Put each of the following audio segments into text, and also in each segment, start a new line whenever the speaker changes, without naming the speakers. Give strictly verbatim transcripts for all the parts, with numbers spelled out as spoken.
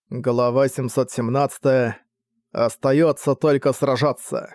Глава семьсот семнадцать. Остаётся только сражаться.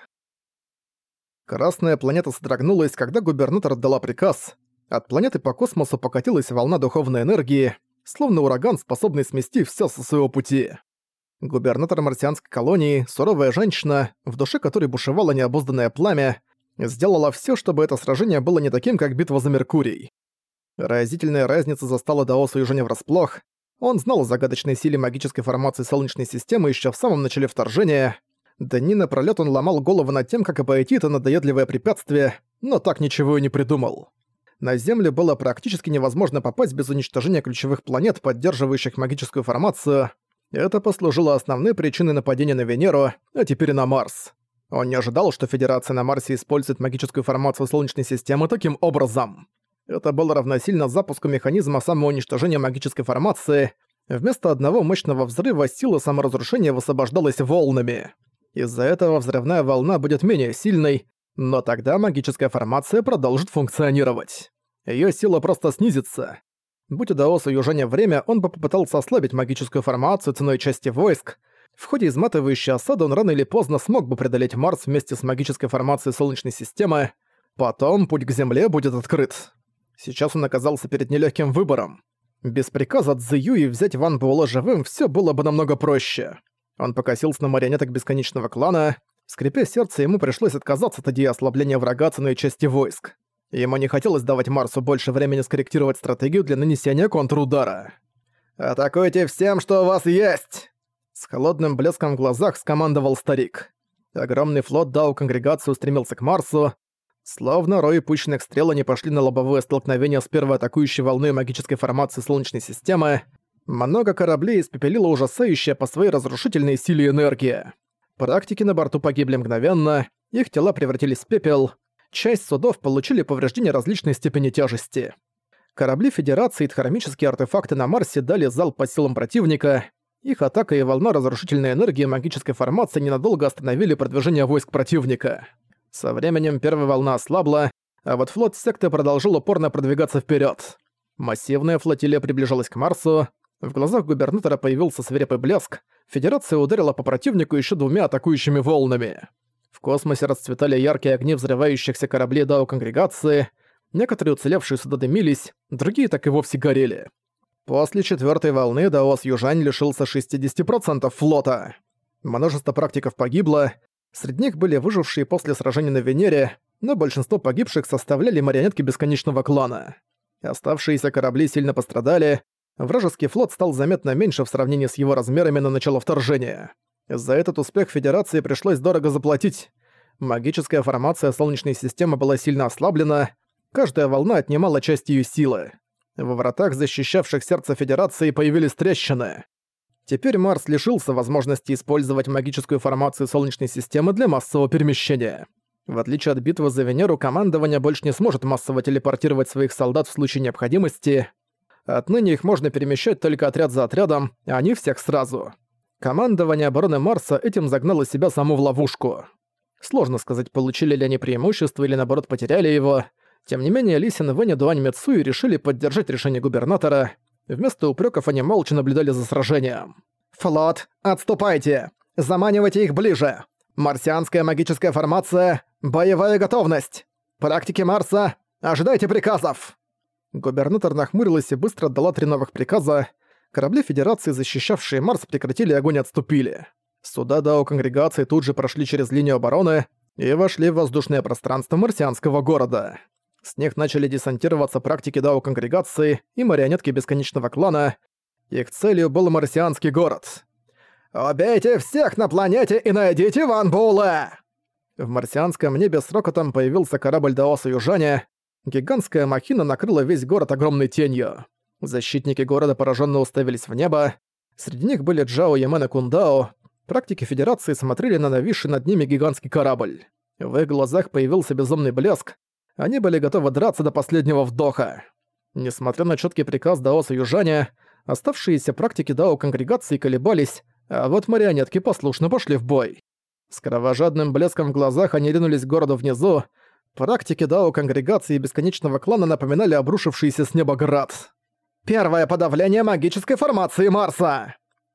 Красная планета содрогнулась, когда губернатор отдала приказ. От планеты по космосу покатилась волна духовной энергии, словно ураган, способный смести всё со своего пути. Губернатор марсианской колонии, суровая женщина, в душе которой бушевало необузданное пламя, сделала всё, чтобы это сражение было не таким, как битва за Меркурий. Разительная разница застала Даосу Южаня врасплох. Он знал о загадочной силе магической формации Солнечной системы ещё в самом начале вторжения. Дни напролёт он ломал голову над тем, как обойти это надоедливое препятствие, но так ничего и не придумал. На Землю было практически невозможно попасть без уничтожения ключевых планет, поддерживающих магическую формацию. Это послужило основной причиной нападения на Венеру, а теперь и на Марс. Он не ожидал, что Федерация на Марсе использует магическую формацию Солнечной системы таким образом. Это было равносильно запуску механизма самоуничтожения магической формации. Вместо одного мощного взрыва сила саморазрушения высвобождалась волнами. Из-за этого взрывная волна будет менее сильной, но тогда магическая формация продолжит функционировать. Её сила просто снизится. Будь у Даоса Южаня время, он бы попытался ослабить магическую формацию ценой части войск. В ходе изматывающей осады он рано или поздно смог бы преодолеть Марс вместе с магической формацией Солнечной системы. Потом путь к Земле будет открыт. Сейчас он оказался перед нелегким выбором. Без приказа Цзэюи взять Ван Буэлэ живым всё было бы намного проще. Он покосился на марионеток Бесконечного клана. Скрипя сердце, ему пришлось отказаться от идеи ослабления врага ценой части войск. Ему не хотелось давать Марсу больше времени скорректировать стратегию для нанесения контрудара. «Атакуйте всем, что у вас есть!» С холодным блеском в глазах скомандовал старик. Огромный флот Дао-конгрегации устремился к Марсу. Словно рой пущенных стрел они пошли на лобовое столкновение с первой атакующей волной магической формации Солнечной системы. Много кораблей испепелила ужасающая по своей разрушительной силе энергия. Практики на борту погибли мгновенно, их тела превратились в пепел. Часть судов получили повреждения различной степени тяжести. Корабли Федерации и дхармические артефакты на Марсе дали залп по силам противника. Их атака и волна разрушительной энергии магической формации ненадолго остановили продвижение войск противника. Со временем первая волна ослабла, а вот флот секты продолжил упорно продвигаться вперед. Массивная флотилия приближалась к Марсу. В глазах губернатора появился свирепый блеск. Федерация ударила по противнику еще двумя атакующими волнами. В космосе расцветали яркие огни взрывающихся кораблей Дао-конгрегации. Некоторые уцелевшие суда дымились, другие так и вовсе горели. После четвертой волны Даос Южань лишился шестьдесят процентов флота. Множество практиков погибло. Среди них были выжившие после сражения на Венере, но большинство погибших составляли марионетки Бесконечного клана. Оставшиеся корабли сильно пострадали, вражеский флот стал заметно меньше в сравнении с его размерами на начало вторжения. За этот успех Федерации пришлось дорого заплатить. Магическая формация Солнечной системы была сильно ослаблена, каждая волна отнимала часть её силы. Во вратах, защищавших сердце Федерации, появились трещины. Теперь Марс лишился возможности использовать магическую формацию Солнечной системы для массового перемещения. В отличие от битвы за Венеру, командование больше не сможет массово телепортировать своих солдат в случае необходимости. Отныне их можно перемещать только отряд за отрядом, а не всех сразу. Командование обороны Марса этим загнало себя саму в ловушку. Сложно сказать, получили ли они преимущество или наоборот потеряли его. Тем не менее, Ли Синвэнь и Дуань Мицуи решили поддержать решение губернатора. Вместо упреков они молча наблюдали за сражением. «Флот, отступайте! Заманивайте их ближе! Марсианская магическая формация, боевая готовность! Практики Марса, ожидайте приказов!» Губернатор нахмурилась и быстро отдала три новых приказа. Корабли Федерации, защищавшие Марс, прекратили огонь и отступили. Суда Дао-конгрегации тут же прошли через линию обороны и вошли в воздушное пространство марсианского города. С них начали десантироваться практики Дао-конгрегации и марионетки Бесконечного клана. Их целью был марсианский город. «Убейте всех на планете и найдите Ван Буэлэ!» В марсианском небе с рокотом появился корабль Даоса Южаня. Гигантская махина накрыла весь город огромной тенью. Защитники города пораженно уставились в небо. Среди них были Джао Ямен и Кундао. Практики Федерации смотрели на нависший над ними гигантский корабль. В их глазах появился безумный блеск. Они были готовы драться до последнего вдоха. Несмотря на чёткий приказ Даоса Южаня, оставшиеся практики Дао-конгрегации колебались, а вот марионетки послушно пошли в бой. С кровожадным блеском в глазах они ринулись к городу внизу. Практики Дао-конгрегации и Бесконечного клана напоминали обрушившийся с неба град. «Первое подавление магической формации Марса!»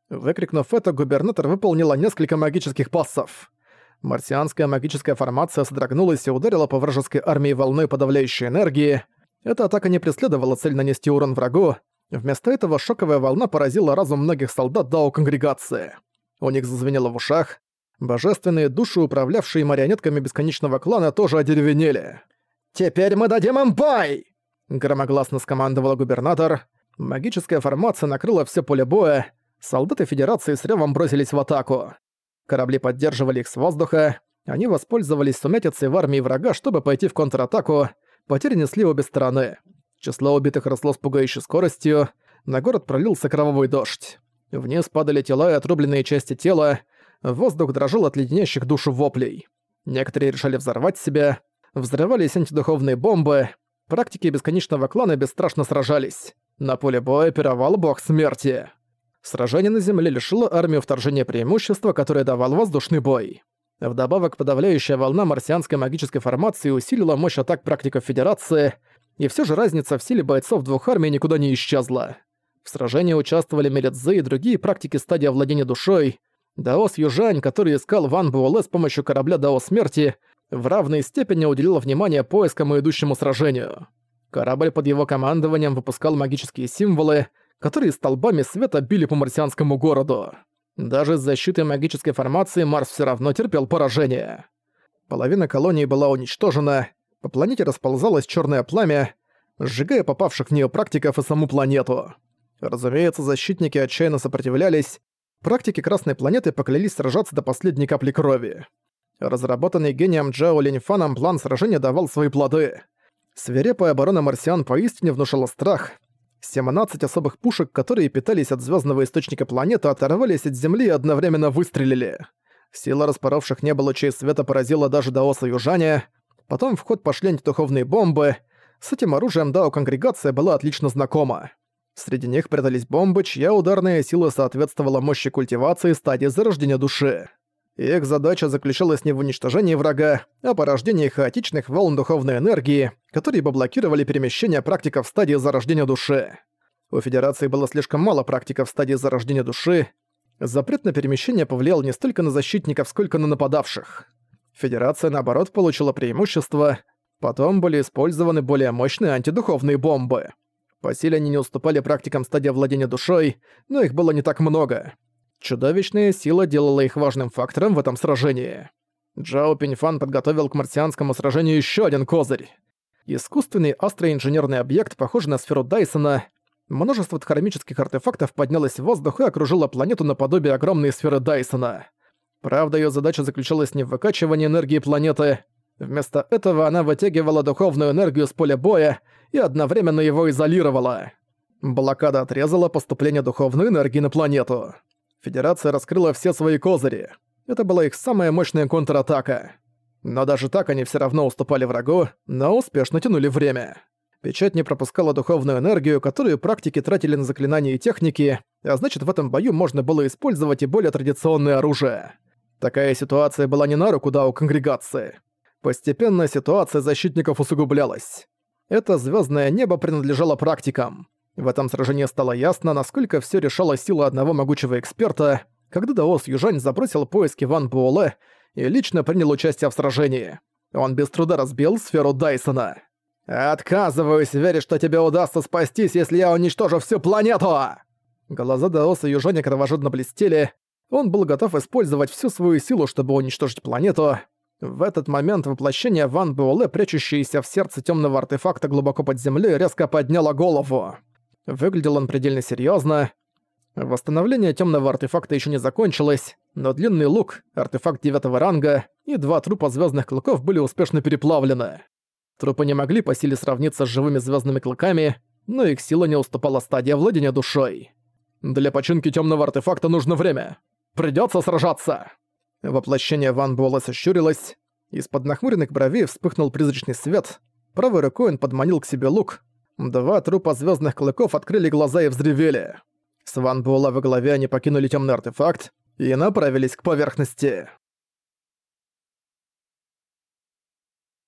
Выкрикнув это, губернатор выполнила несколько магических пассов. Марсианская магическая формация содрогнулась и ударила по вражеской армии волной подавляющей энергии. Эта атака не преследовала цель нанести урон врагу. Вместо этого шоковая волна поразила разум многих солдат Дао-конгрегации. У них зазвенело в ушах. Божественные души, управлявшие марионетками бесконечного клана, тоже одеревенели. «Теперь мы дадим им бой!» Громогласно скомандовал губернатор. Магическая формация накрыла все поле боя. Солдаты Федерации с ревом бросились в атаку. Корабли поддерживали их с воздуха. Они воспользовались сумятицей в армии врага, чтобы пойти в контратаку. Потери несли обе стороны. Число убитых росло с пугающей скоростью. На город пролился кровавый дождь. Вниз падали тела и отрубленные части тела. Воздух дрожал от леденящих душу воплей. Некоторые решали взорвать себя. Взрывались антидуховные бомбы. Практики бесконечного клана бесстрашно сражались. На поле боя пировал бог смерти. Сражение на земле лишило армию вторжения преимущества, которое давал воздушный бой. Вдобавок, подавляющая волна марсианской магической формации усилила мощь атак практиков Федерации, и все же разница в силе бойцов двух армий никуда не исчезла. В сражении участвовали Меридзы и другие практики стадии овладения душой. Даос Южань, который искал Ван Буэлэ с помощью корабля Дао Смерти, в равной степени уделил внимание поискам и идущему сражению. Корабль под его командованием выпускал магические символы, которые столбами света били по марсианскому городу. Даже с защитой магической формации Марс все равно терпел поражение. Половина колонии была уничтожена, по планете расползалось черное пламя, сжигая попавших в нее практиков и саму планету. Разумеется, защитники отчаянно сопротивлялись. Практики Красной планеты поклялись сражаться до последней капли крови. Разработанный гением Джао Линьфаном план сражения давал свои плоды. Свирепая оборона марсиан поистине внушала страх. семнадцать особых пушек, которые питались от звездного источника планеты, оторвались от Земли и одновременно выстрелили. Сила распоровших небо лучей света поразила даже Даоса Южаня. Потом в ход пошли антидуховные бомбы. С этим оружием Дао-конгрегация была отлично знакома. Среди них прятались бомбы, чья ударная сила соответствовала мощи культивации стадии зарождения души. Их задача заключалась не в уничтожении врага, а порождении хаотичных волн духовной энергии, которые бы блокировали перемещение практиков в стадии зарождения души. У Федерации было слишком мало практиков в стадии зарождения души. Запрет на перемещение повлиял не столько на защитников, сколько на нападавших. Федерация, наоборот, получила преимущество. Потом были использованы более мощные антидуховные бомбы. По силе они не уступали практикам стадии владения душой, но их было не так много. Чудовищная сила делала их важным фактором в этом сражении. Джао Пиньфан подготовил к марсианскому сражению еще один козырь. Искусственный астроинженерный объект, похожий на сферу Дайсона. Множество дхармических артефактов поднялось в воздух и окружило планету наподобие огромной сферы Дайсона. Правда, ее задача заключалась не в выкачивании энергии планеты. Вместо этого она вытягивала духовную энергию с поля боя и одновременно его изолировала. Блокада отрезала поступление духовной энергии на планету. Федерация раскрыла все свои козыри. Это была их самая мощная контратака. Но даже так они все равно уступали врагу, но успешно тянули время. Печать не пропускала духовную энергию, которую практики тратили на заклинания и техники, а значит, в этом бою можно было использовать и более традиционное оружие. Такая ситуация была не на руку Дао-конгрегации. Постепенно ситуация защитников усугублялась. Это звездное небо принадлежало практикам. В этом сражении стало ясно, насколько все решала сила одного могучего эксперта, когда Даос Южань забросил поиски Ван Буэлэ и лично принял участие в сражении. Он без труда разбил сферу Дайсона. «Отказываюсь верить, что тебе удастся спастись, если я уничтожу всю планету!» Глаза Даоса Южаня кровожадно блестели. Он был готов использовать всю свою силу, чтобы уничтожить планету. В этот момент воплощение Ван Буэлэ, прячущееся в сердце темного артефакта глубоко под землей, резко подняло голову. Выглядел он предельно серьезно. Восстановление темного артефакта еще не закончилось, но длинный лук, артефакт девятого ранга и два трупа звездных клыков были успешно переплавлены. Трупы не могли по силе сравниться с живыми звездными клыками, но их сила не уступала стадии владения душой. Для починки темного артефакта нужно время. Придется сражаться. Воплощение Ван Буэлэ сощурилось. Из-под нахмуренных бровей вспыхнул призрачный свет. Правой рукой он подманил к себе лук. Два трупа звездных клыков открыли глаза и взревели. С Ван Буэлэ во главе они покинули темный артефакт и направились к поверхности.